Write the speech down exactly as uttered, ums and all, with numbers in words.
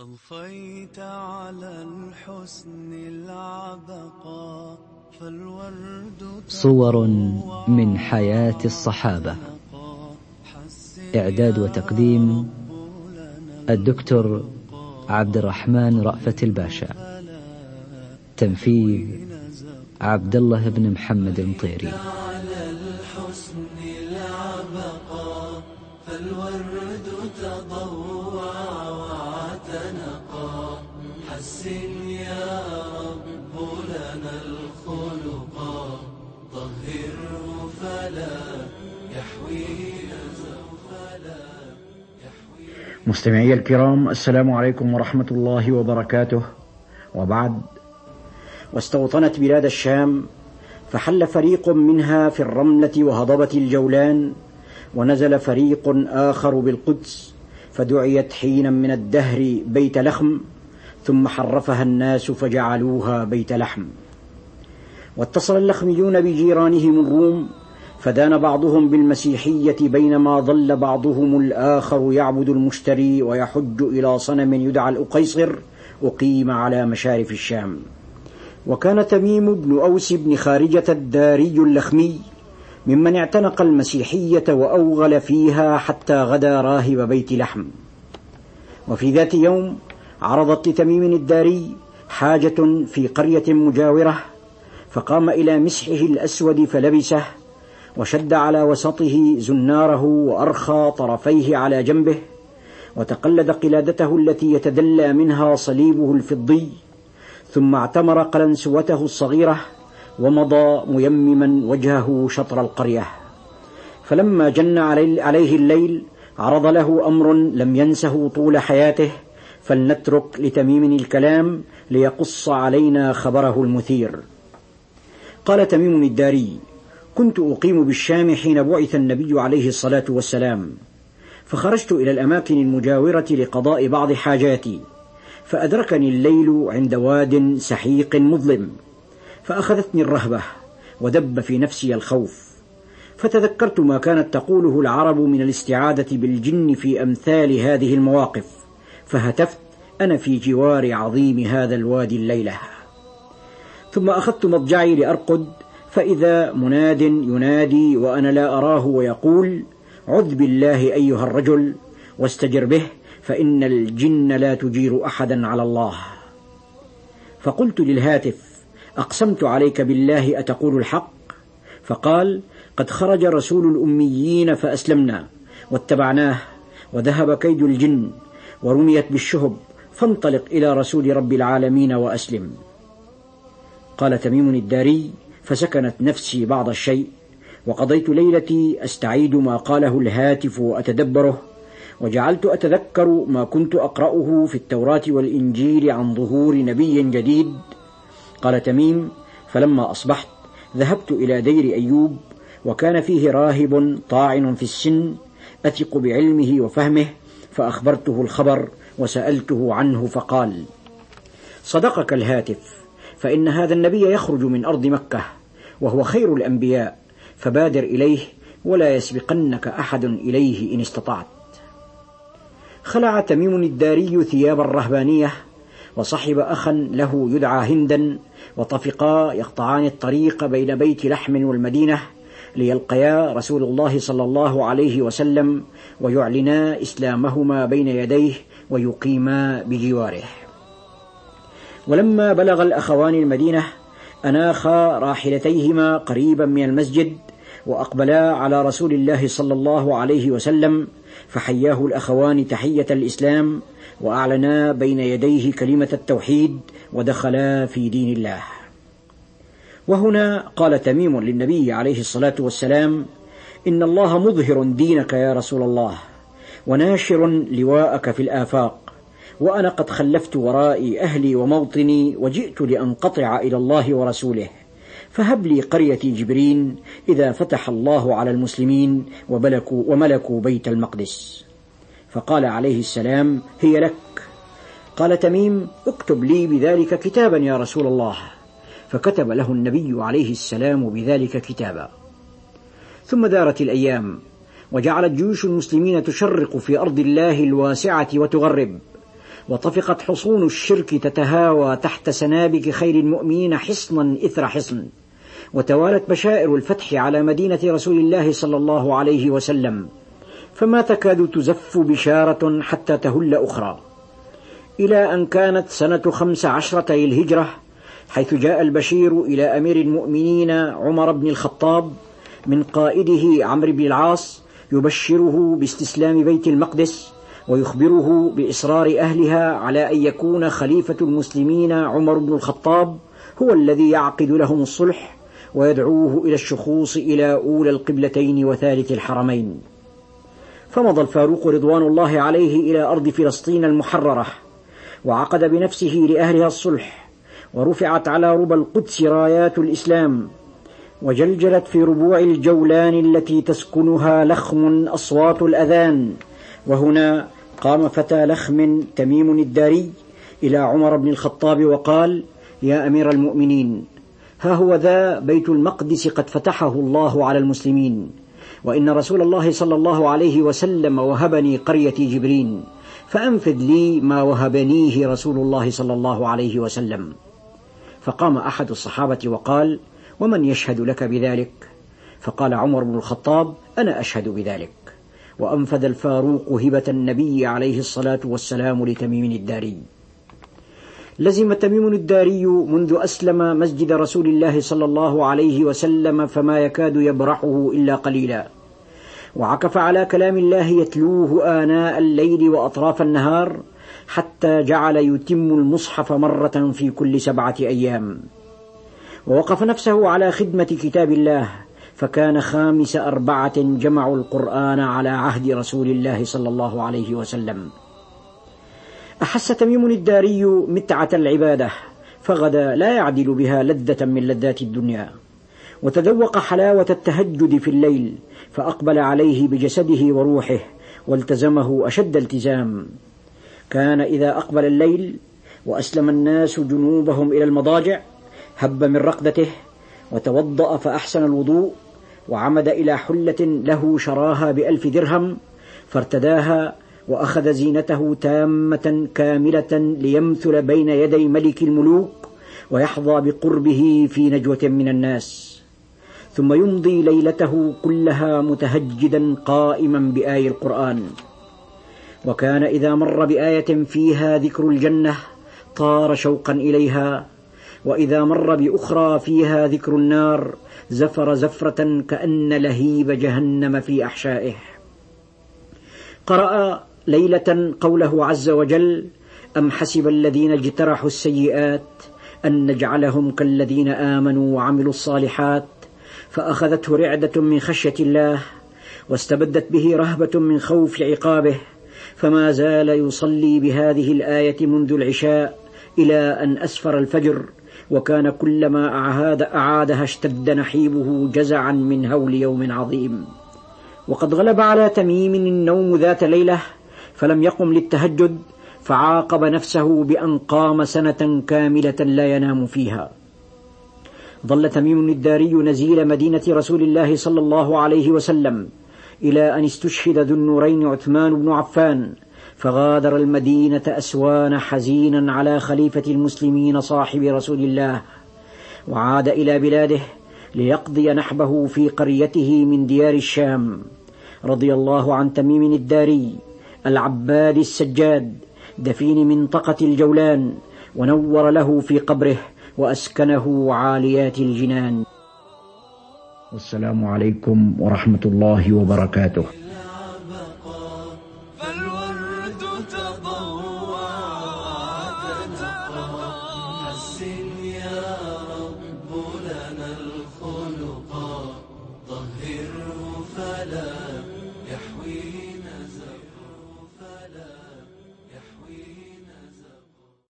أضفيت على الحسن العبقى فالورد صور من حياة الصحابة. إعداد وتقديم الدكتور عبد الرحمن رأفت الباشا. تنفيذ عبد الله بن محمد المطيري. على الحسن العبقى فالورد تضوع واعتنقا حسن يا رب لنا الخلقا طهره فلا يحوي فلا يحوي. مستمعي الكرام، السلام عليكم ورحمة الله وبركاته. وبعد، واستوطنت بلاد الشام، فحل فريق منها في الرملة وهضبة الجولان، ونزل فريق آخر بالقدس، فدعيت حينا من الدهر بيت لخم، ثم حرفها الناس فجعلوها بيت لحم. واتصل اللخميون بجيرانهم الروم، فدان بعضهم بالمسيحية، بينما ظل بعضهم الآخر يعبد المشتري ويحج إلى صنم يدعى الأقيصر أقيم على مشارف الشام. وكان تميم بن أوس بن خارجة الداري اللخمي ممن اعتنق المسيحية وأوغل فيها حتى غدا راهب بيت لحم. وفي ذات يوم عرضت لتميم الداري حاجة في قرية مجاورة، فقام إلى مسحه الأسود فلبسه، وشد على وسطه زناره وأرخى طرفيه على جنبه، وتقلد قلادته التي يتدلى منها صليبه الفضي، ثم اعتمر قلنسوته الصغيرة ومضى ميمما وجهه شطر القرية. فلما جن عليه الليل عرض له أمر لم ينسه طول حياته، فلنترك لتميم الكلام ليقص علينا خبره المثير. قال تميم الداري: كنت أقيم بالشام حين بعث النبي عليه الصلاة والسلام، فخرجت إلى الأماكن المجاورة لقضاء بعض حاجاتي، فأدركني الليل عند واد سحيق مظلم، فأخذتني الرهبة ودب في نفسي الخوف، فتذكرت ما كانت تقوله العرب من الاستعادة بالجن في أمثال هذه المواقف، فهتفت أنا في جوار عظيم هذا الوادي الليلة. ثم أخذت مضجعي لأرقد، فإذا مناد ينادي وأنا لا أراه ويقول: عذ بالله أيها الرجل واستجر به، فإن الجن لا تجير أحدا على الله. فقلت للهاتف: أقسمت عليك بالله أتقول الحق؟ فقال: قد خرج رسول الأميين فأسلمنا واتبعناه، وذهب كيد الجن ورميت بالشهب، فانطلق إلى رسول رب العالمين وأسلم. قال تميم الداري: فسكنت نفسي بعض الشيء، وقضيت ليلتي أستعيد ما قاله الهاتف وأتدبره، وجعلت أتذكر ما كنت أقرأه في التوراة والإنجيل عن ظهور نبي جديد. قال تميم: فلما أصبحت ذهبت إلى دير أيوب، وكان فيه راهب طاعن في السن أثق بعلمه وفهمه، فأخبرته الخبر وسألته عنه، فقال: صدقك الهاتف، فإن هذا النبي يخرج من أرض مكة، وهو خير الأنبياء، فبادر إليه ولا يسبقنك أحد إليه إن استطعت. خلع تميم الداري ثياب الرهبانية، وصحب أخا له يدعى هندا، وطفقا يقطعان الطريق بين بيت لحم والمدينة ليلقيا رسول الله صلى الله عليه وسلم، ويعلنا إسلامهما بين يديه ويقيما بجواره. ولما بلغ الأخوان المدينة أناخا راحلتيهما قريبا من المسجد، وأقبلا على رسول الله صلى الله عليه وسلم، فحياه الأخوان تحية الإسلام، وأعلنا بين يديه كلمة التوحيد، ودخلا في دين الله. وهنا قال تميم للنبي عليه الصلاة والسلام: إن الله مظهر دينك يا رسول الله، وناشر لواءك في الآفاق، وأنا قد خلفت ورائي أهلي وموطني، وجئت لأنقطع إلى الله ورسوله، فهب لي قرية جبرين إذا فتح الله على المسلمين وملكوا, وملكوا بيت المقدس. فقال عليه السلام: هي لك. قال تميم: اكتب لي بذلك كتابا يا رسول الله، فكتب له النبي عليه السلام بذلك كتابا. ثم دارت الأيام، وجعلت جيوش المسلمين تشرق في أرض الله الواسعة وتغرب، وطفقت حصون الشرك تتهاوى تحت سنابك خير المؤمنين حصنا إثر حصن، وتوالت بشائر الفتح على مدينة رسول الله صلى الله عليه وسلم، فما تكاد تزف بشارة حتى تهل أخرى، إلى أن كانت سنة خمس عشرة الهجرة حيث جاء البشير إلى أمير المؤمنين عمر بن الخطاب من قائده عمرو بن العاص يبشره باستسلام بيت المقدس، ويخبره بإصرار أهلها على أن يكون خليفة المسلمين عمر بن الخطاب هو الذي يعقد لهم الصلح ويدعوه إلى الشخوص إلى أولى القبلتين وثالث الحرمين. فمضى الفاروق رضوان الله عليه إلى أرض فلسطين المحررة، وعقد بنفسه لأهلها الصلح، ورفعت على ربى القدس رايات الإسلام، وجلجلت في ربوع الجولان التي تسكنها لخم أصوات الأذان. وهنا قام فتى لخم تميم الداري إلى عمر بن الخطاب وقال: يا أمير المؤمنين، ها هو ذا بيت المقدس قد فتحه الله على المسلمين، وإن رسول الله صلى الله عليه وسلم وهبني قرية جبرين، فأنفذ لي ما وهبنيه رسول الله صلى الله عليه وسلم. فقام أحد الصحابة وقال: ومن يشهد لك بذلك؟ فقال عمر بن الخطاب: أنا أشهد بذلك. وأنفذ الفاروق هبة النبي عليه الصلاة والسلام لتميم الداري. لزم تميم الداري منذ أسلم مسجد رسول الله صلى الله عليه وسلم فما يكاد يبرحه إلا قليلا، وعكف على كلام الله يتلوه آناء الليل وأطراف النهار، حتى جعل يتم المصحف مرة في كل سبعة أيام، ووقف نفسه على خدمة كتاب الله، فكان خامس أربعة جمعوا القرآن على عهد رسول الله صلى الله عليه وسلم. أحس تميم الداري متعة العبادة، فغدا لا يعدل بها لذة من لذات الدنيا، وتذوق حلاوة التهجد في الليل، فأقبل عليه بجسده وروحه والتزمه أشد التزام. كان إذا أقبل الليل وأسلم الناس جنوبهم إلى المضاجع هب من رقدته وتوضأ فأحسن الوضوء، وعمد إلى حلة له شراها بألف درهم فارتداها، وأخذ زينته تامة كاملة ليمثل بين يدي ملك الملوك ويحظى بقربه في نجوة من الناس، ثم يمضي ليلته كلها متهجدا قائما بآي القرآن. وكان إذا مر بآية فيها ذكر الجنة طار شوقا إليها، وإذا مر بأخرى فيها ذكر النار زفر زفرة كأن لهيب جهنم في أحشائه. قرأ ليلة قوله عز وجل: أم حسب الذين اجترحوا السيئات أن نجعلهم كالذين آمنوا وعملوا الصالحات، فأخذته رعدة من خشية الله، واستبدت به رهبة من خوف عقابه، فما زال يصلي بهذه الآية منذ العشاء إلى أن أسفر الفجر، وكان كلما أعاد أعادها اشتد نحيبه جزعا من هول يوم عظيم. وقد غلب على تميم النوم ذات ليلة فلم يقم للتهجد، فعاقب نفسه بأن قام سنة كاملة لا ينام فيها. ظل تميم الداري نزيل مدينة رسول الله صلى الله عليه وسلم إلى أن استشهد ذو النورين عثمان بن عفان، فغادر المدينة أسوان حزينا على خليفة المسلمين صاحب رسول الله، وعاد إلى بلاده ليقضي نحبه في قريته من ديار الشام. رضي الله عن تميم الداري العباد السجاد دفين منطقة الجولان، ونور له في قبره وأسكنه عاليات الجنان. والسلام عليكم ورحمة الله وبركاته. فالورد تضوى حسن يا رب لنا الخلقا، طهره فلا يحوي